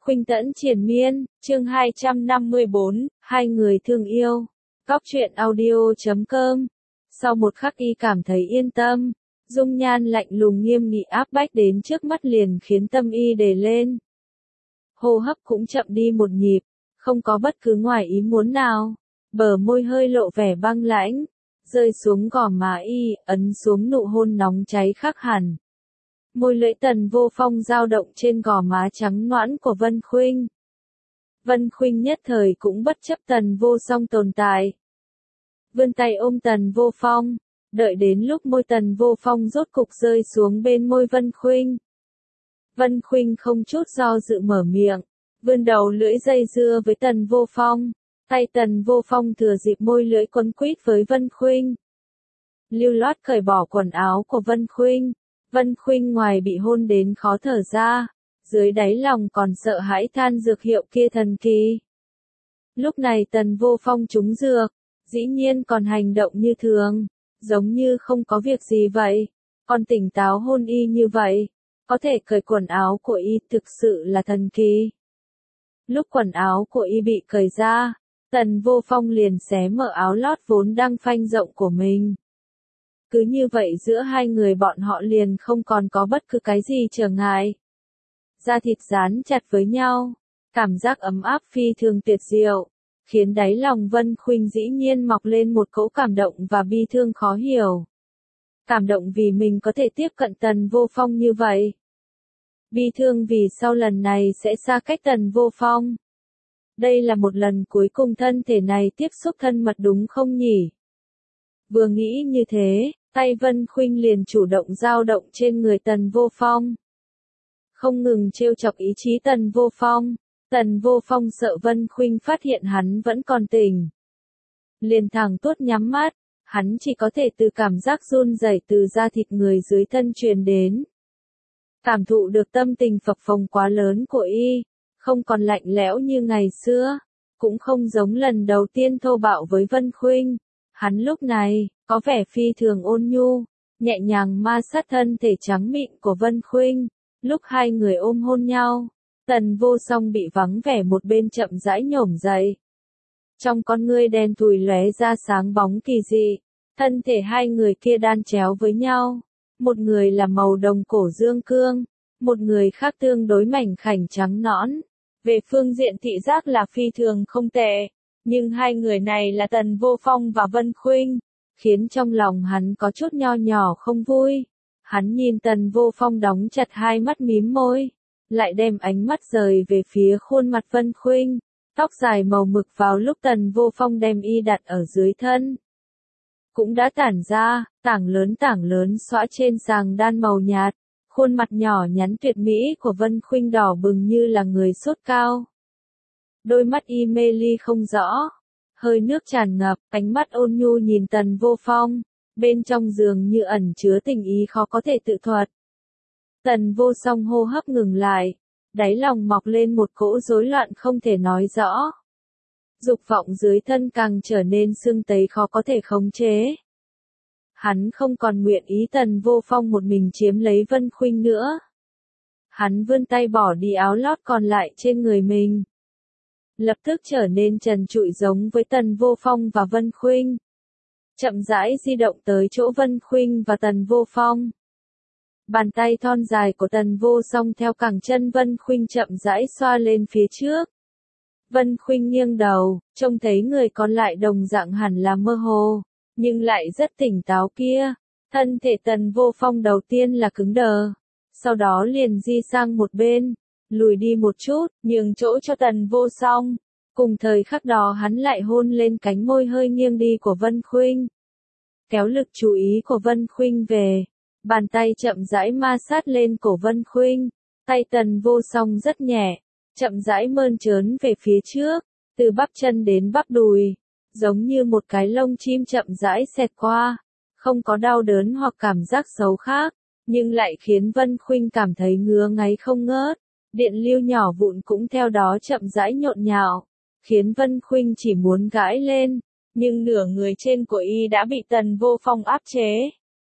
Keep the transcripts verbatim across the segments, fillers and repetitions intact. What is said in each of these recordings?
Khuynh Tẫn triền miên, chương hai trăm năm mươi bốn, hai người thương yêu. Góc truyện audio chấm com. Sau một khắc y cảm thấy yên tâm, dung nhan lạnh lùng nghiêm nghị áp bách đến trước mắt liền khiến tâm y đề lên. Hô hấp cũng chậm đi một nhịp, không có bất cứ ngoài ý muốn nào, bờ môi hơi lộ vẻ băng lãnh, rơi xuống gò má y, ấn xuống nụ hôn nóng cháy khác hẳn. Môi lưỡi Tần Vô Phong dao động trên gò má trắng nõn của Vân Khuynh. Vân Khuynh nhất thời cũng bất chấp Tần Vô Song tồn tại. Vươn tay ôm Tần Vô Phong, đợi đến lúc môi Tần Vô Phong rốt cục rơi xuống bên môi Vân Khuynh. Vân Khuynh không chút do dự mở miệng, vươn đầu lưỡi dây dưa với Tần Vô Phong. Tay Tần Vô Phong thừa dịp môi lưỡi quấn quýt với Vân Khuynh. Lưu loát cởi bỏ quần áo của Vân Khuynh. Vân Khuynh ngoài bị hôn đến khó thở ra, dưới đáy lòng còn sợ hãi than dược hiệu kia thần kỳ. Lúc này Tần Vô Phong trúng dược, dĩ nhiên còn hành động như thường, giống như không có việc gì vậy, còn tỉnh táo hôn y như vậy, có thể cởi quần áo của y thực sự là thần kỳ. Lúc quần áo của y bị cởi ra, Tần Vô Phong liền xé mở áo lót vốn đang phanh rộng của mình. Cứ như vậy giữa hai người bọn họ liền không còn có bất cứ cái gì trở ngại. Da thịt dán chặt với nhau, cảm giác ấm áp phi thường tuyệt diệu, khiến đáy lòng Vân Khuynh dĩ nhiên mọc lên một cỗ cảm động và bi thương khó hiểu. Cảm động vì mình có thể tiếp cận Tần Vô Phong như vậy. Bi thương vì sau lần này sẽ xa cách Tần Vô Phong. Đây là một lần cuối cùng thân thể này tiếp xúc thân mật đúng không nhỉ? Vừa nghĩ như thế, tay Vân Khuynh liền chủ động dao động trên người Tần Vô Phong. Không ngừng trêu chọc ý chí Tần Vô Phong, Tần Vô Phong sợ Vân Khuynh phát hiện hắn vẫn còn tỉnh. Liền thẳng tuốt nhắm mắt, hắn chỉ có thể từ cảm giác run rẩy từ da thịt người dưới thân truyền đến. Cảm thụ được tâm tình phập phồng quá lớn của y, không còn lạnh lẽo như ngày xưa, cũng không giống lần đầu tiên thô bạo với Vân Khuynh. Hắn lúc này, có vẻ phi thường ôn nhu, nhẹ nhàng ma sát thân thể trắng mịn của Vân Khuynh. Lúc hai người ôm hôn nhau, Tần Vô Song bị vắng vẻ một bên chậm rãi nhổm dậy. Trong con ngươi đen thùi lóe ra sáng bóng kỳ dị, thân thể hai người kia đan chéo với nhau. Một người là màu đồng cổ dương cương, một người khác tương đối mảnh khảnh trắng nõn. Về phương diện thị giác là phi thường không tệ. Nhưng hai người này là Tần Vô Phong và Vân Khuynh, khiến trong lòng hắn có chút nho nhỏ không vui. Hắn nhìn Tần Vô Phong đóng chặt hai mắt mím môi, lại đem ánh mắt rời về phía khuôn mặt Vân Khuynh, tóc dài màu mực vào lúc Tần Vô Phong đem y đặt ở dưới thân. Cũng đã tản ra, tảng lớn tảng lớn xõa trên sàng đan màu nhạt, khuôn mặt nhỏ nhắn tuyệt mỹ của Vân Khuynh đỏ bừng như là người sốt cao. Đôi mắt y mê ly không rõ, hơi nước tràn ngập, ánh mắt ôn nhu nhìn Tần Vô Phong, bên trong giường như ẩn chứa tình ý khó có thể tự thuật. Tần Vô Song hô hấp ngừng lại, đáy lòng mọc lên một cỗ rối loạn không thể nói rõ. Dục vọng dưới thân càng trở nên sưng tấy khó có thể khống chế. Hắn không còn nguyện ý Tần Vô Phong một mình chiếm lấy Vân Khuynh nữa. Hắn vươn tay bỏ đi áo lót còn lại trên người mình. Lập tức trở nên trần trụi giống với Tần Vô Phong và Vân Khuynh. Chậm rãi di động tới chỗ Vân Khuynh và Tần Vô Phong. Bàn tay thon dài của Tần Vô Song theo cẳng chân Vân Khuynh chậm rãi xoa lên phía trước. Vân Khuynh nghiêng đầu, trông thấy người còn lại đồng dạng hẳn là mơ hồ, nhưng lại rất tỉnh táo kia. Thân thể Tần Vô Phong đầu tiên là cứng đờ, sau đó liền di sang một bên, lùi đi một chút, nhường chỗ cho Tần Vô Song. Cùng thời khắc đó hắn lại hôn lên cánh môi hơi nghiêng đi của Vân Khuynh. Kéo lực chú ý của Vân Khuynh về, bàn tay chậm rãi ma sát lên cổ Vân Khuynh, tay Tần Vô Song rất nhẹ, chậm rãi mơn trớn về phía trước, từ bắp chân đến bắp đùi, giống như một cái lông chim chậm rãi xẹt qua, không có đau đớn hoặc cảm giác xấu khác, nhưng lại khiến Vân Khuynh cảm thấy ngứa ngáy không ngớt. Điện lưu nhỏ vụn cũng theo đó chậm rãi nhộn nhạo, khiến Vân Khuynh chỉ muốn gãi lên, nhưng nửa người trên của y đã bị Tần Vô Phong áp chế.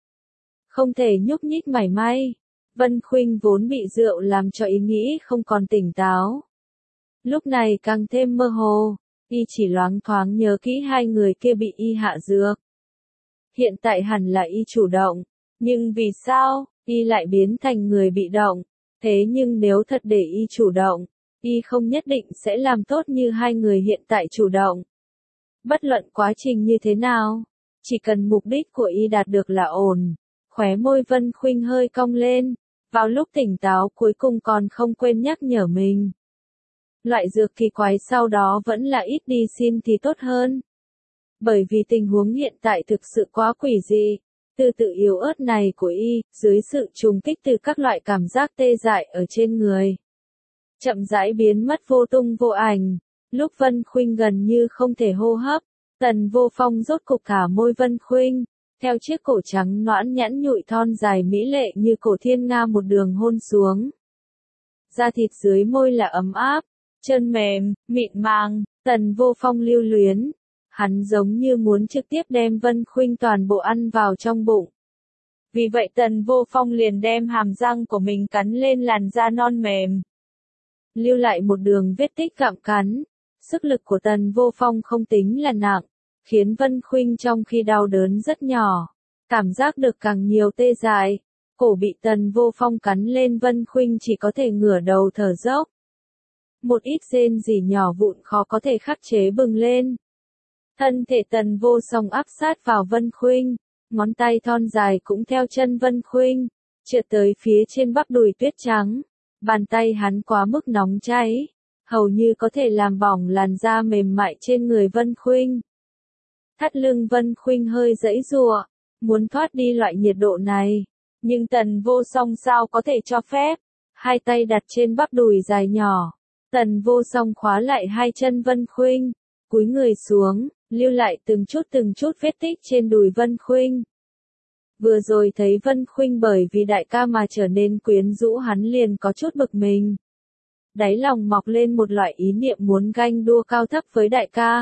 Không thể nhúc nhích mảy may. Vân Khuynh vốn bị rượu làm cho ý nghĩ không còn tỉnh táo, lúc này càng thêm mơ hồ, y chỉ loáng thoáng nhớ kỹ hai người kia bị y hạ dược. Hiện tại hẳn là y chủ động, nhưng vì sao, y lại biến thành người bị động, thế nhưng nếu thật để y chủ động, y không nhất định sẽ làm tốt như hai người hiện tại chủ động. Bất luận quá trình như thế nào, chỉ cần mục đích của y đạt được là ổn. Khóe môi Vân Khuynh hơi cong lên, vào lúc tỉnh táo cuối cùng còn không quên nhắc nhở mình. Loại dược kỳ quái sau đó vẫn là ít đi xin thì tốt hơn. Bởi vì tình huống hiện tại thực sự quá quỷ dị, từ tự yếu ớt này của y, dưới sự trùng kích từ các loại cảm giác tê dại ở trên người. Chậm rãi biến mất vô tung vô ảnh, lúc Vân Khuynh gần như không thể hô hấp, Tần Vô Phong rốt cục thả môi Vân Khuynh, theo chiếc cổ trắng nõn nhẵn nhụi thon dài mỹ lệ như cổ thiên nga một đường hôn xuống. Da thịt dưới môi là ấm áp, chân mềm, mịn màng, Tần Vô Phong lưu luyến. Hắn giống như muốn trực tiếp đem Vân Khuynh toàn bộ ăn vào trong bụng. Vì vậy Tần Vô Phong liền đem hàm răng của mình cắn lên làn da non mềm. Lưu lại một đường vết tích gặm cắn. Sức lực của Tần Vô Phong không tính là nặng, khiến Vân Khuynh trong khi đau đớn rất nhỏ. Cảm giác được càng nhiều tê dại. Cổ bị Tần Vô Phong cắn lên Vân Khuynh chỉ có thể ngửa đầu thở dốc. Một ít rên rỉ nhỏ vụn khó có thể khắc chế bừng lên. Thân thể Tần Vô Song áp sát vào Vân Khuynh, ngón tay thon dài cũng theo chân Vân Khuynh, trượt tới phía trên bắp đùi tuyết trắng. Bàn tay hắn quá mức nóng cháy, hầu như có thể làm bỏng làn da mềm mại trên người Vân Khuynh. Thắt lưng Vân Khuynh hơi giãy giụa, muốn thoát đi loại nhiệt độ này, nhưng Tần Vô Song sao có thể cho phép. Hai tay đặt trên bắp đùi dài nhỏ, Tần Vô Song khóa lại hai chân Vân Khuynh, cúi người xuống, lưu lại từng chút từng chút vết tích trên đùi Vân Khuynh. Vừa rồi thấy Vân Khuynh bởi vì đại ca mà trở nên quyến rũ, hắn liền có chút bực mình. Đáy lòng mọc lên một loại ý niệm muốn ganh đua cao thấp với đại ca.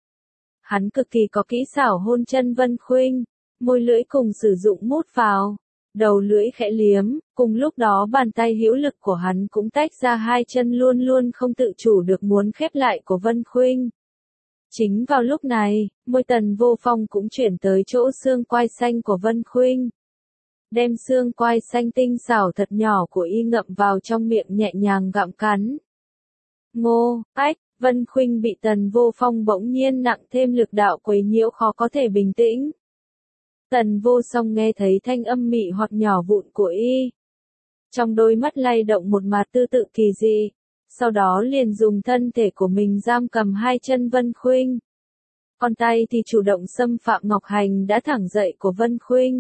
Hắn cực kỳ có kỹ xảo hôn chân Vân Khuynh, môi lưỡi cùng sử dụng mút vào, đầu lưỡi khẽ liếm, cùng lúc đó bàn tay hữu lực của hắn cũng tách ra hai chân luôn luôn không tự chủ được muốn khép lại của Vân Khuynh. Chính vào lúc này, môi Tần Vô Phong cũng chuyển tới chỗ xương quai xanh của Vân Khuynh. Đem xương quai xanh tinh xảo thật nhỏ của y ngậm vào trong miệng nhẹ nhàng gặm cắn. Ngô, ách, Vân Khuynh bị Tần Vô Phong bỗng nhiên nặng thêm lực đạo quấy nhiễu khó có thể bình tĩnh. Tần Vô Song nghe thấy thanh âm mị hoặc nhỏ vụn của y. Trong đôi mắt lay động một mặt tư tự kỳ dị. Sau đó liền dùng thân thể của mình giam cầm hai chân Vân Khuynh. Còn tay thì chủ động xâm phạm Ngọc Hành đã thẳng dậy của Vân Khuynh.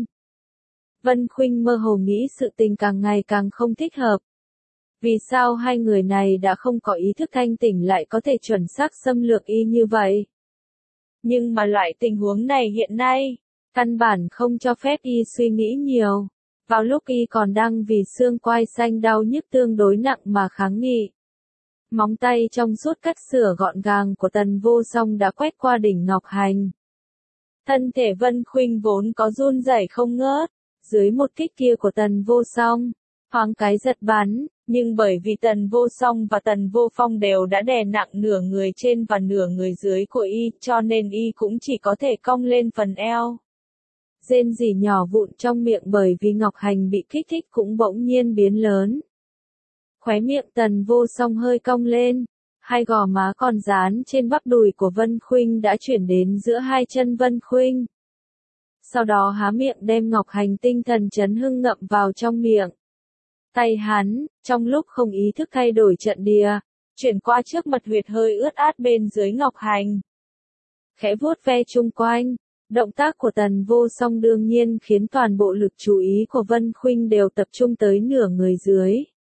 Vân Khuynh mơ hồ nghĩ sự tình càng ngày càng không thích hợp. Vì sao hai người này đã không có ý thức thanh tỉnh lại có thể chuẩn xác xâm lược y như vậy? Nhưng mà loại tình huống này hiện nay, căn bản không cho phép y suy nghĩ nhiều. Vào lúc y còn đang vì xương quai xanh đau nhức tương đối nặng mà kháng nghị. Móng tay trong suốt cắt sửa gọn gàng của Tần Vô Song đã quét qua đỉnh Ngọc Hành. Thân thể Vân Khuynh vốn có run rẩy không ngớt, dưới một kích kia của Tần Vô Song, thoáng cái giật bắn, nhưng bởi vì Tần Vô Song và Tần Vô Phong đều đã đè nặng nửa người trên và nửa người dưới của y, cho nên y cũng chỉ có thể cong lên phần eo. Rên rỉ nhỏ vụn trong miệng bởi vì Ngọc Hành bị kích thích cũng bỗng nhiên biến lớn. Khóe miệng Tần Vô Song hơi cong lên, hai gò má còn dán trên bắp đùi của Vân Khuynh đã chuyển đến giữa hai chân Vân Khuynh. Sau đó há miệng đem Ngọc Hành tinh thần chấn hưng ngậm vào trong miệng. Tay hắn, trong lúc không ý thức thay đổi trận địa, chuyển qua trước mật huyệt hơi ướt át bên dưới Ngọc Hành. Khẽ vuốt ve chung quanh, động tác của Tần Vô Song đương nhiên khiến toàn bộ lực chú ý của Vân Khuynh đều tập trung tới nửa người dưới.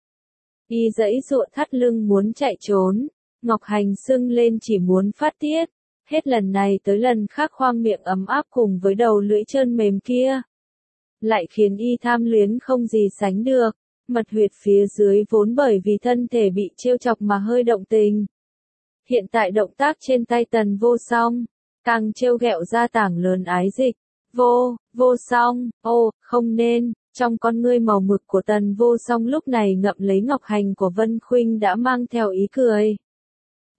Y giãy giụa thắt lưng muốn chạy trốn, Ngọc Hành sưng lên chỉ muốn phát tiết, hết lần này tới lần khác khoang miệng ấm áp cùng với đầu lưỡi trơn mềm kia. Lại khiến y tham luyến không gì sánh được, mật huyệt phía dưới vốn bởi vì thân thể bị trêu chọc mà hơi động tình. Hiện tại động tác trên tay Tần Vô Song, càng trêu ghẹo ra tảng lớn ái dịch. Vô, Vô Song, ô, không nên. Trong con ngươi màu mực của Tần Vô Song lúc này ngậm lấy Ngọc Hành của Vân Khuynh đã mang theo ý cười.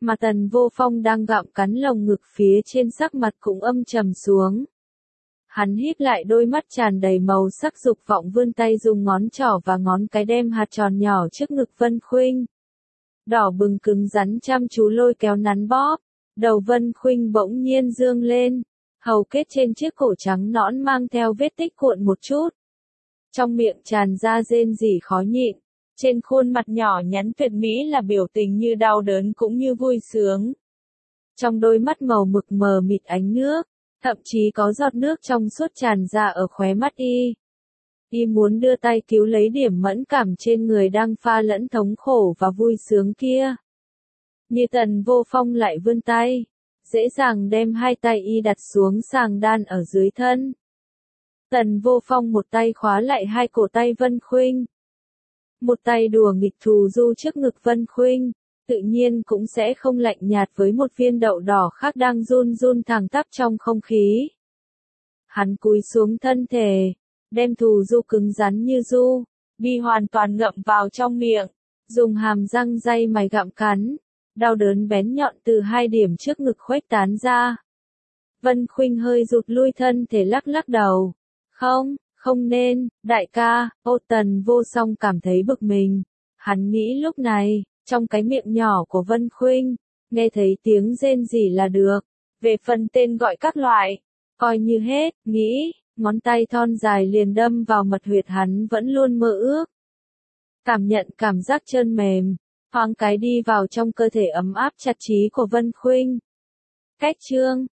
mà Tần Vô Phong đang gặm cắn lồng ngực phía trên, sắc mặt cũng âm trầm xuống. Hắn híp lại đôi mắt tràn đầy màu sắc, dục vọng vươn tay dùng ngón trỏ và ngón cái đem hạt tròn nhỏ trước ngực Vân Khuynh. Đỏ bừng cứng rắn chăm chú lôi kéo nắn bóp, đầu Vân Khuynh bỗng nhiên dương lên, hầu kết trên chiếc cổ trắng nõn mang theo vết tích cuộn một chút. Trong miệng tràn ra rên rỉ khó nhịn, trên khuôn mặt nhỏ nhắn tuyệt mỹ là biểu tình như đau đớn cũng như vui sướng. Trong đôi mắt màu mực mờ mịt ánh nước, thậm chí có giọt nước trong suốt tràn ra ở khóe mắt y. Y muốn đưa tay cứu lấy điểm mẫn cảm trên người đang pha lẫn thống khổ và vui sướng kia. Như Tần Vô Phong lại vươn tay, dễ dàng đem hai tay y đặt xuống sàng đan ở dưới thân. Tần Vô Phong một tay khóa lại hai cổ tay Vân Khuynh, một tay đùa nghịch thù du trước ngực Vân Khuynh, tự nhiên cũng sẽ không lạnh nhạt với một viên đậu đỏ khác đang run run thẳng tắp trong không khí. Hắn cúi xuống thân thể, đem thù du cứng rắn như du, bi hoàn toàn ngậm vào trong miệng, dùng hàm răng day mày gặm cắn, đau đớn bén nhọn từ hai điểm trước ngực khuếch tán ra. Vân Khuynh hơi rụt lui thân thể, lắc lắc đầu. Không, không nên, đại ca. Ô Tần Vô Song cảm thấy bực mình. Hắn nghĩ lúc này, trong cái miệng nhỏ của Vân Khuynh, nghe thấy tiếng rên rỉ là được. Về phần tên gọi các loại, coi như hết, nghĩ, ngón tay thon dài liền đâm vào mật huyệt hắn vẫn luôn mơ ước. Cảm nhận cảm giác chân mềm, thoáng cái đi vào trong cơ thể ấm áp chặt chí của Vân Khuynh. Cách chương